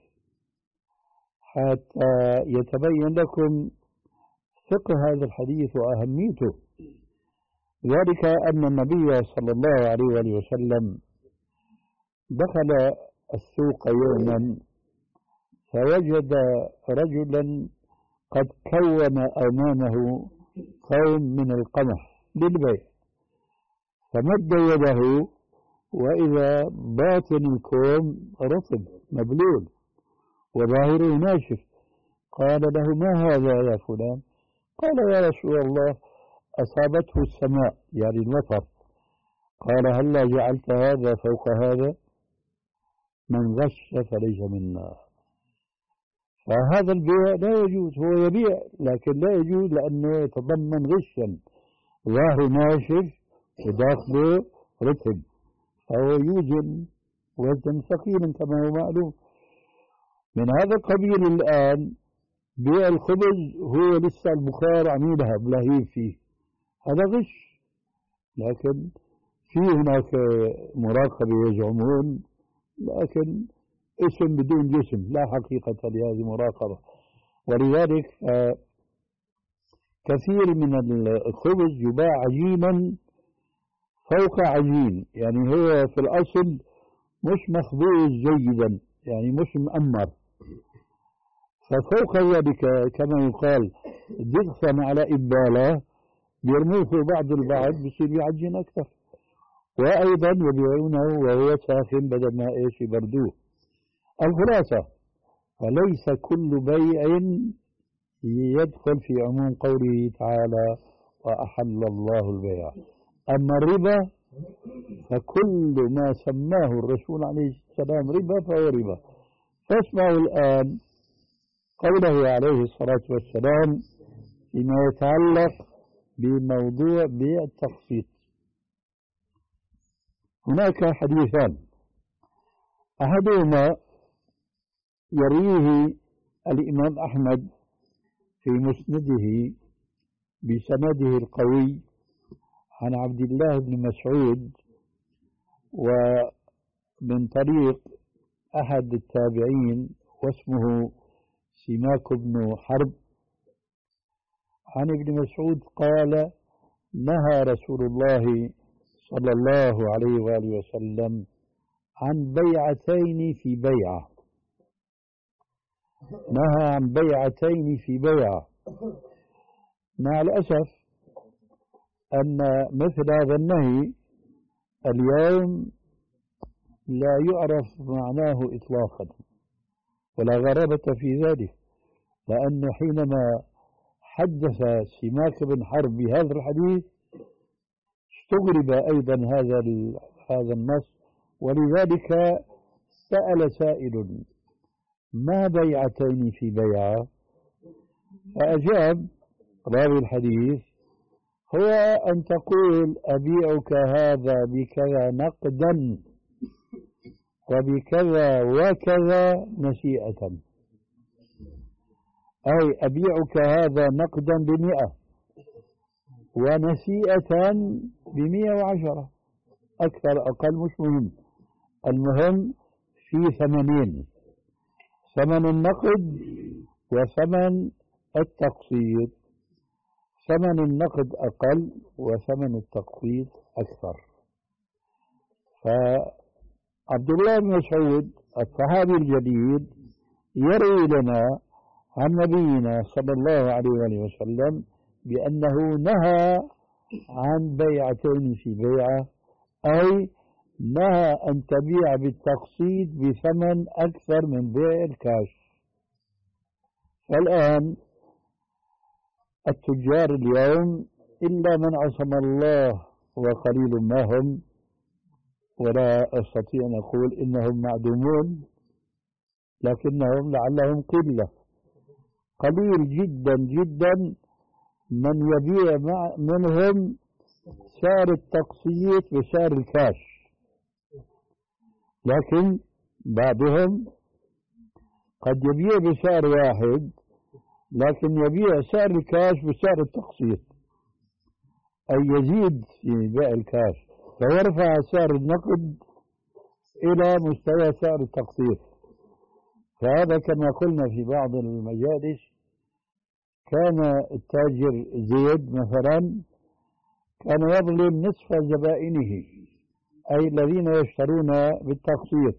حتى يتبين لكم فقه هذا الحديث وأهميته، ذلك أن النبي صلى الله عليه وآله وسلم دخل السوق يوما فوجد رجلا قد كون أمامه قوم من القمح للبيع، فمد يده وإذا باطن الكوم رطب مبلول وظاهره ناشف. قال له: ما هذا يا فلان؟ قال: يا رسول الله أصابته السماء يعني المطر. قال: هلا جعلت هذا فوق هذا؟ من غش فليس منا. فهذا البيع لا يجوز، هو يبيع لكن لا يجوز لأنه يتضمن غشا، ظاهره ناشف وداخله رطب، فهو يوزن وزن ثقيلا كما هو معلوم. من هذا القبيل الآن بيع الخبز، هو لسه البخار عم يلهب لهيب فيه، هذا غش، لكن في هناك مراقبة يزعمون، لكن اسم بدون جسم، لا حقيقة لهذه المراقبة. ولذلك كثير من الخبز يباع عجينا فوق عجين، يعني هو في الأصل مش مخبوز جيدا، يعني مش مأمر، ففوق ذلك كما يقال دغسا على إبالة بيرموه بعض البعض بصير يعجن أكثر، وأيضا يبيعونه وهو ساخن بدل ما إيش يبردوه. الخلاصة فليس كل بيع يدخل في عموم قوله تعالى وأحل الله البيع. أما الربا فكل ما سماه الرسول عليه السلام ربا فهو ربا. فاسمعوا الآن قوله عليه الصلاة والسلام فيما يتعلق بموضوع بيع التقسيط. هناك حديثان، أحدهما يرويه الإمام أحمد في مسنده بسنده القوي عن عبد الله بن مسعود ومن طريق أحد التابعين واسمه سماك بن حرب عن ابن مسعود قال: نهى رسول الله صلى الله عليه وآله وسلم عن بيعتين في بيعة، نهى عن بيعتين في بيعة. مع الأسف أن مثل هذا النهي اليوم لا يعرف معناه إطلاقا ولا غرابة في ذلك، لأنه حينما حدث سماك بن حرب بهذا الحديث استغرب أيضا هذا هذا النص، ولذلك سأل سائل: ما بيعتين في بيعة؟ فأجاب راوي الحديث: هو أن تقول أبيعك هذا بكذا نقدا وبكذا وكذا نسيئة، أي أبيعك هذا نقدا بمئة ونسيئة بمئة وعشرة، أكثر أقل مش مهم، المهم في ثمنين، ثمن النقد وثمن التقسيط ثمن النقد أقل وثمن التقسيط أكثر. فعبد الله بن مسعود الصحابي الجليل يروي لنا عن نبينا صلى الله عليه وآله وسلم بأنه نهى عن بيعتين في بيعة، أي نهى أن تبيع بالتقسيط بثمن أكثر من بيع الكاش. فالآن التجار اليوم إلا من عصم الله وقليل ما هم، ولا أستطيع أن أقول إنهم معدومون، لكنهم لعلهم قلة، قليل جدا جدا من يبيع مع منهم سعر التقسيط بسعر الكاش. لكن بعضهم قد يبيع بسعر واحد لكن يبيع سعر الكاش بسعر التقسيط، أي يزيد في بيع الكاش فيرفع سعر النقد إلى مستوى سعر التقسيط. فهذا كما قلنا في بعض المجالس، كان التاجر زيد مثلا كان يظلم نصف زبائنه، أي الذين يشترون بالتقسيط،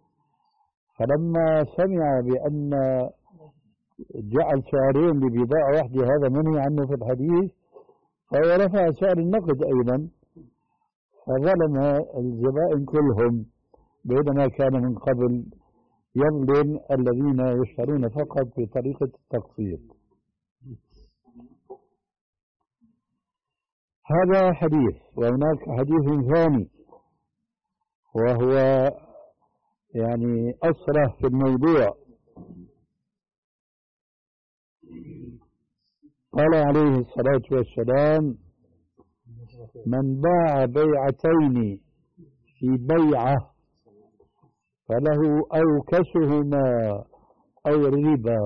فلما سمع بأن جعل سعرين لبضاعة واحدة هذا منهي عنه في الحديث، فهو رفع سعر النقد أيضا فظلم الزبائن كلهم، بينما كان من قبل يظلم الذين يشترون فقط بطريقة التقسيط. هذا حديث. وهناك حديث ثاني وهو يعني أصرح في الموضوع. قال عليه الصلاة والسلام: من باع بيعتين في بيعة فله أوكسهما أو الربا.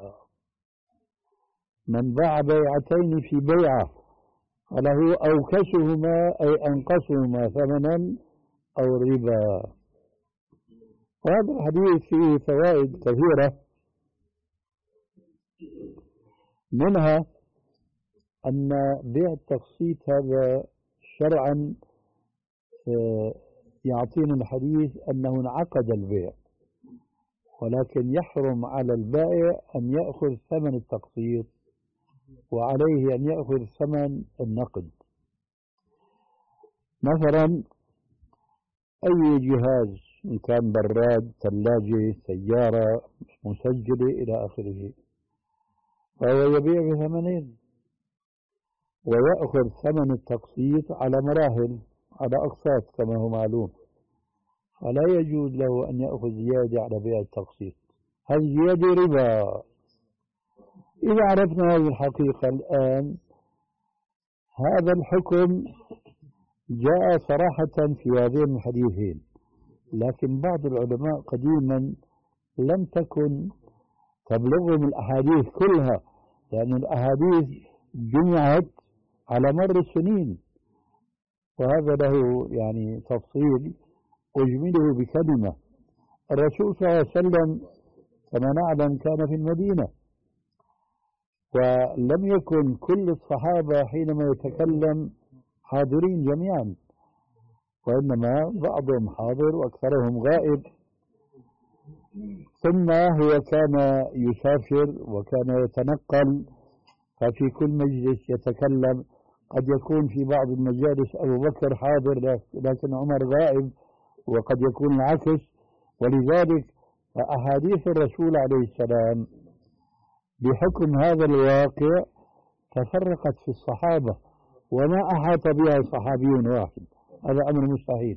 من باع بيعتين في بيعة فله أوكسهما أي أنقصهما ثمنا أو الربا. وهذا الحديث فيه فوائد كثيرة، منها أن بيع التقسيط هذا شرعا يعطينا الحديث أنه انعقد البيع، ولكن يحرم على البائع أن يأخذ ثمن التقسيط وعليه أن يأخذ ثمن النقد. مثلا أي جهاز إن كان براد، ثلاجة، سيارة، مسجلة إلى آخره، فهو يبيع بثمنين ويأخذ ثمن التقسيط على مراحل، على أقساط كما هو معلوم، فلا يجوز له أن يأخذ زيادة على بيع التقسيط. هذه زيادة ربا. إذا عرفنا هذه الحقيقة الآن، هذا الحكم جاء صراحة في هذين الحديثين، لكن بعض العلماء قديما لم تكن تبلغهم الأحاديث كلها، لأن الأحاديث جمعت على مر السنين، وهذا له يعني تفصيل أجمله بكلمة. الرسول صلى الله عليه وسلم كما نعلم كان في المدينة، ولم يكن كل الصحابة حينما يتكلم حاضرين جميعا، وإنما بعضهم حاضر وأكثرهم غائب. ثم هو كان يسافر وكان يتنقل، ففي كل مجلس يتكلم، قد يكون في بعض المجالس أبو بكر حاضر لكن عمر غائب، وقد يكون العكس. ولذلك أحاديث الرسول عليه السلام بحكم هذا الواقع تفرقت في الصحابة، وما أحاط بها صحابي واحد، هذا أمر مستحيل.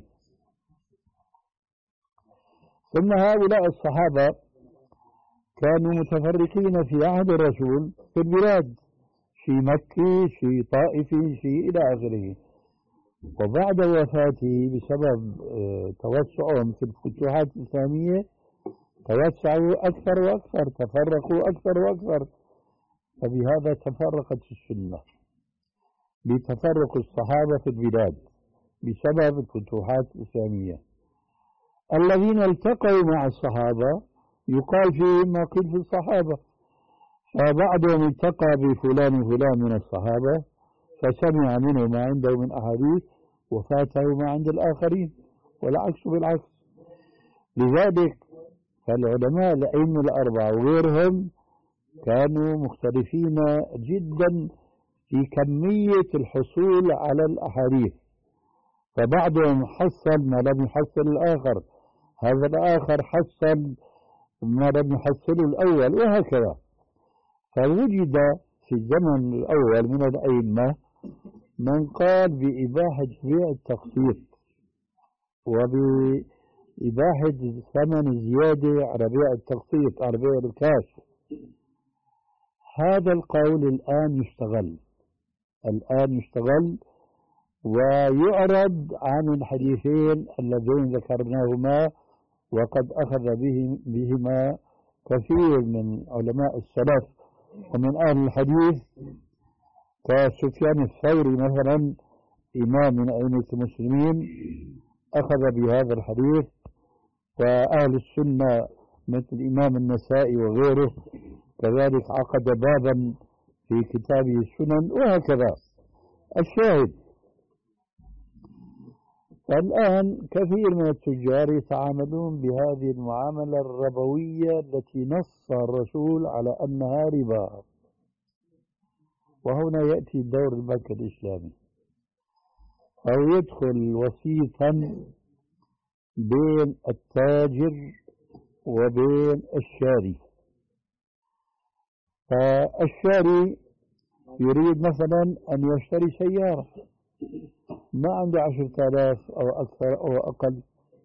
ثم هؤلاء الصحابة كانوا متفرقين في عهد الرسول في البلاد، في مكة، في طائف، في إلى آخره، وبعد وفاته بسبب توسعهم في الفتوحات الإسلامية توسعوا أكثر وأكثر، تفرقوا أكثر وأكثر، فبهذا تفرقت السنة بتفرق الصحابة في البلاد بسبب الفتوحات الإسلامية. الذين التقوا مع الصحابة يقال فيهم ما قيل في الصحابة، فبعضهم التقى بفلان وفلان من الصحابة فسمع منه ما عنده من أحاديث وفاته ما عند الآخرين، والعكس بالعكس. لذلك فالعلماء الأئمة الأربعة وغيرهم كانوا مختلفين جدا في كمية الحصول على الأحاديث، فبعضهم حصل ما لم يحصل الآخر، هذا الآخر حصل ما لم يحصله الأول، وهكذا. فوجد في الزمن الأول من الأئمة من قال بإباحة بيع التقسيط وبإباحة ثمن زيادة على بيع التقسيط على بيع الكاش. هذا القول الآن يشتغل الآن يشتغل ويعرض عن الحديثين اللذين ذكرناهما، وقد أخذ به بهما كثير من علماء السلف ومن أهل الحديث كسفيان الثوري مثلا، إمام من أئمة المسلمين، أخذ بهذا الحديث، وأهل السنة مثل الإمام النسائي وغيره كذلك عقد بابا في كتابه السنن، وهكذا. الشاهد الآن كثير من التجار يتعاملون بهذه المعاملة الربوية التي نص الرسول على أنها ربا، وهنا يأتي دور البنك الإسلامي، أو يدخل وسيطا بين التاجر وبين الشاري. فالشاري يريد مثلا أن يشتري سيارة ما عنده عشرة آلاف أو أكثر أو أقل،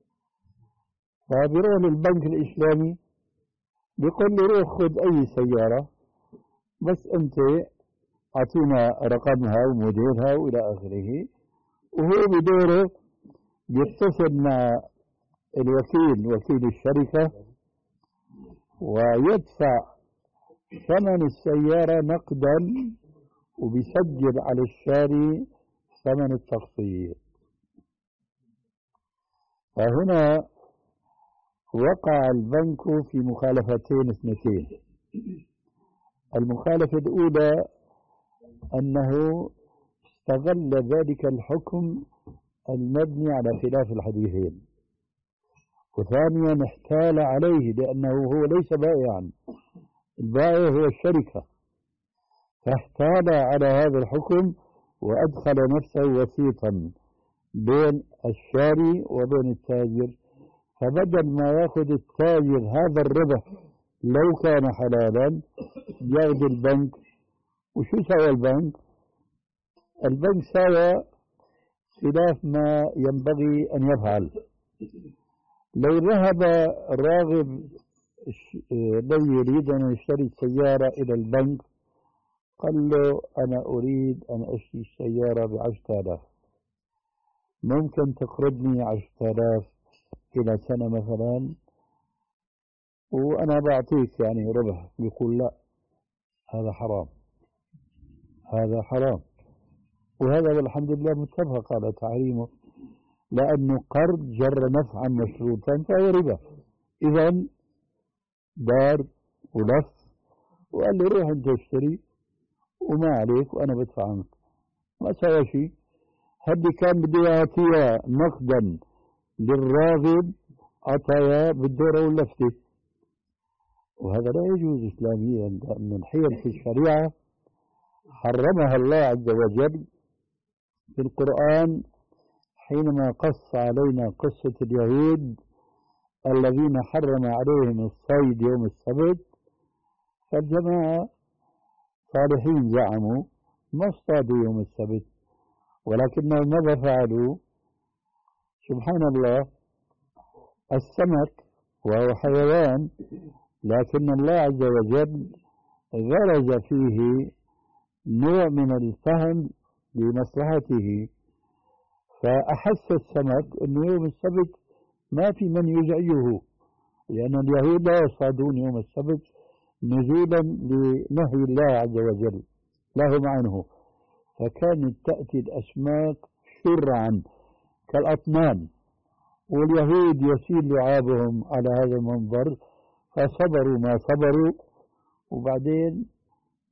فبيروح للبنك الإسلامي بيقول له روح خذ أي سيارة بس أنت أعطينا رقمها وموديلها وإلى آخره، وهو بدوره يتصل مع الوكيل وكيل الشركة ويدفع ثمن السيارة نقدا، وبيسجل على الشاري ثمن التقسيط. فهنا وقع البنك في مخالفتين اثنتين. المخالفة الأولى أنه استغل ذلك الحكم المبني على خلاف الحديثين، وثانيا احتال عليه لأنه هو ليس بائعا، البائع هو الشركة، فاحتال على هذا الحكم وأدخل نفسه وسيطا بين الشاري وبين التاجر. فبدل ما يأخذ التاجر هذا الربح لو كان حلالا يأخذ البنك. وشو سوى البنك؟ البنك سوى خلاف ما ينبغي أن يفعل. لو ذهب الراغب الذي يريد أن يشتري السيارة إلى البنك قال له أنا أريد أن أشتري السيارة بعشرة آلاف، ممكن تقرضني عشرة آلاف إلى سنة مثلا وأنا بعطيك يعني ربح؟ يقول لا، هذا حرام، هذا حرام. وهذا والحمد لله متفق على تحريمه، لأنه قرض جر نفعا مشروطا فهو ربا. إذن دار ولف وقال لي روح أنت اشتري وما عليك وأنا بدفع عنك، ما سوى شيء. هدي كان بده يعطيها نقدا للراغب عطايا بالدورة واللفتة، وهذا لا يجوز إسلاميا، لأن الحيل في الشريعة حرمها الله عز وجل في القرآن حينما قص علينا قصة اليهود الذين حرم عليهم الصيد يوم السبت. فالجماعة صالحين زعموا ما اصطادوا يوم السبت، ولكنهم ماذا فعلوا؟ سبحان الله، السمك وهو حيوان لكن الله عز وجل غرز فيه نوع من الفهم لمصلحته، فأحس السمك أنه يوم السبت ما في من يزعجه، لأن اليهود لا يصطادون يوم السبت نزولا لنهي الله عز وجل لهم عنه، فكانت تأتي الأسماك شرعا كالأطنان، واليهود يسيل لعابهم على هذا المنظر، فصبروا ما صبروا، وبعدين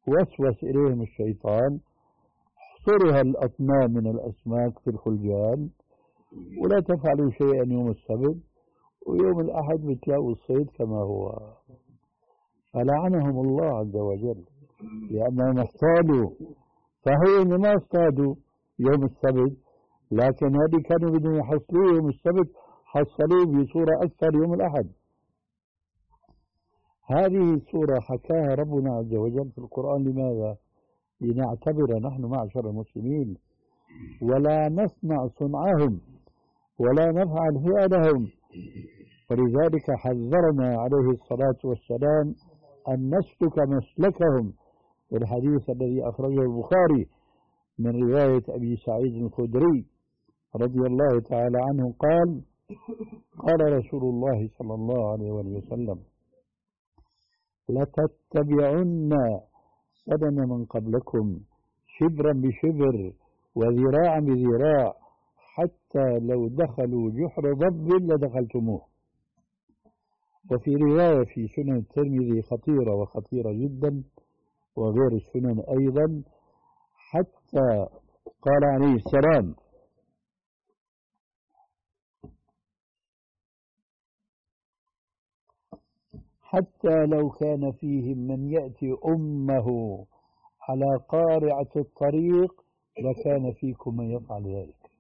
وسوس إليهم الشيطان احصرها الأطنان من الأسماك في الخلجان ولا تفعلوا شيئا يوم السبت، ويوم الأحد بتلاقوا الصيد كما هو. فلعنهم الله عز وجل لأنهم اصطادوا، صحيح إن ما اصطادوا يوم السبت، لكن هذه كانوا بدهم يحصلوه يوم السبت، حصلوه بصورة أكثر يوم الأحد. هذه الصورة حكاها ربنا عز وجل في القرآن. لماذا؟ لنعتبر نحن معشر المسلمين ولا نصنع صنعهم ولا نفعل فعلهم. ولذلك حذرنا عليه الصلاة والسلام أن نسلك مسلكهم في الحديث الذي أخرجه البخاري من رواية أبي سعيد الخدري رضي الله تعالى عنه قال: قال رسول الله صلى الله عليه وسلم: لتتبعن سنن من قبلكم شبرا بشبر وذراعا بذراع حتى لو دخلوا جحر ضب لدخلتموه. وفي رواية في سنن الترمذي خطيرة وخطيرة جدا وغير السنن أيضا، حتى قال عليه السلام: حتى لو كان فيهم من يأتي أمه على قارعة الطريق لكان فيكم من يفعل ذلك.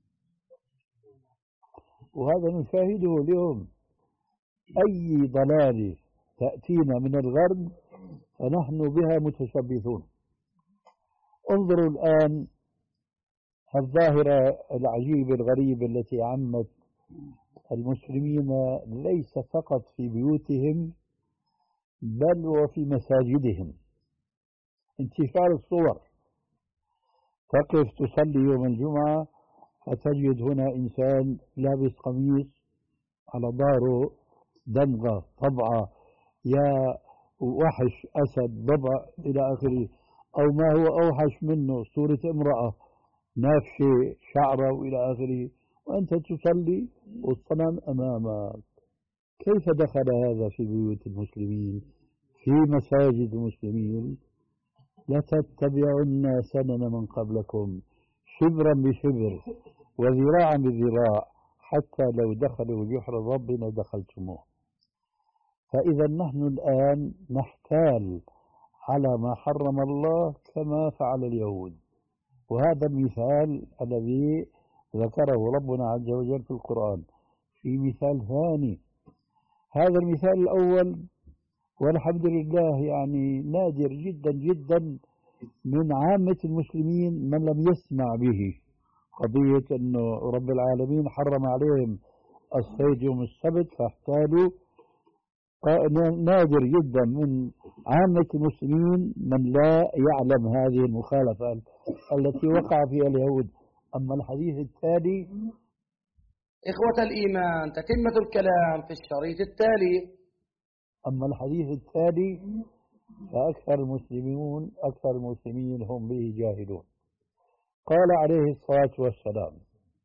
وهذا نشاهده اليوم، أي ضلال تأتينا من الغرب فنحن بها متشبثون. انظروا الآن الظاهرة العجيبة الغريبة التي عمت المسلمين ليس فقط في بيوتهم بل وفي مساجدهم. انتشار الصور، تقف تصلي يوم الجمعة فتجد هنا إنسان لابس قميص على ظهره دمغة طبعة يا وحش أسد ضبع إلى آخره، أو ما هو أوحش منه صورة امرأة نافشة شعره وإلى آخره، وأنت تصلي والصنم أمامك. كيف دخل هذا في بيوت المسلمين في مساجد المسلمين؟ لتتبعن سنن من قبلكم شبرا بشبر وذراعا بذراع حتى لو دخلوا جحر ضب لدخلتموه. فإذا نحن الآن نحتال على ما حرم الله كما فعل اليهود. وهذا المثال الذي ذكره ربنا عز وجل في القرآن. في مثال ثاني، هذا المثال الأول والحمد لله يعني نادر جدا جدا من عامة المسلمين من لم يسمع به، قضية أنه رب العالمين حرم عليهم الصيد يوم السبت فاحتالوا. نادر جدا من عامة المسلمين من لا يعلم هذه المخالفة التي وقع فيها اليهود. أما الحديث التالي: إخوة الإيمان، تتمة الكلام في الشريط التالي. أما الحديث التالي فأكثر المسلمون أكثر المسلمين هم به جاهلون. قال عليه الصلاة والسلام: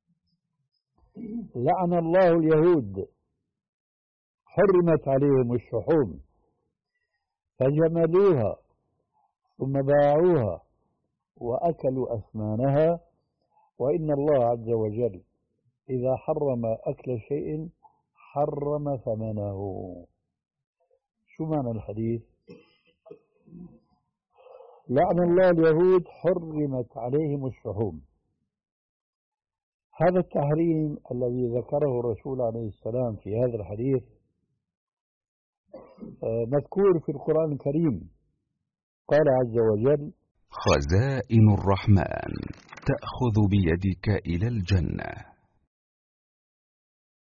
لعن الله اليهود حرمت عليهم الشحوم فجملوها ثم باعوها وأكلوا أثمانها، وإن الله عز وجل إذا حرم أكل شيء حرم ثمنه. شو معنى الحديث؟ لعن الله اليهود حرمت عليهم الشحوم. هذا التحريم الذي ذكره الرسول عليه السلام في هذا الحديث مذكور في القرآن الكريم. قال عز وجل: خزائن الرحمن تأخذ بيدك إلى الجنة.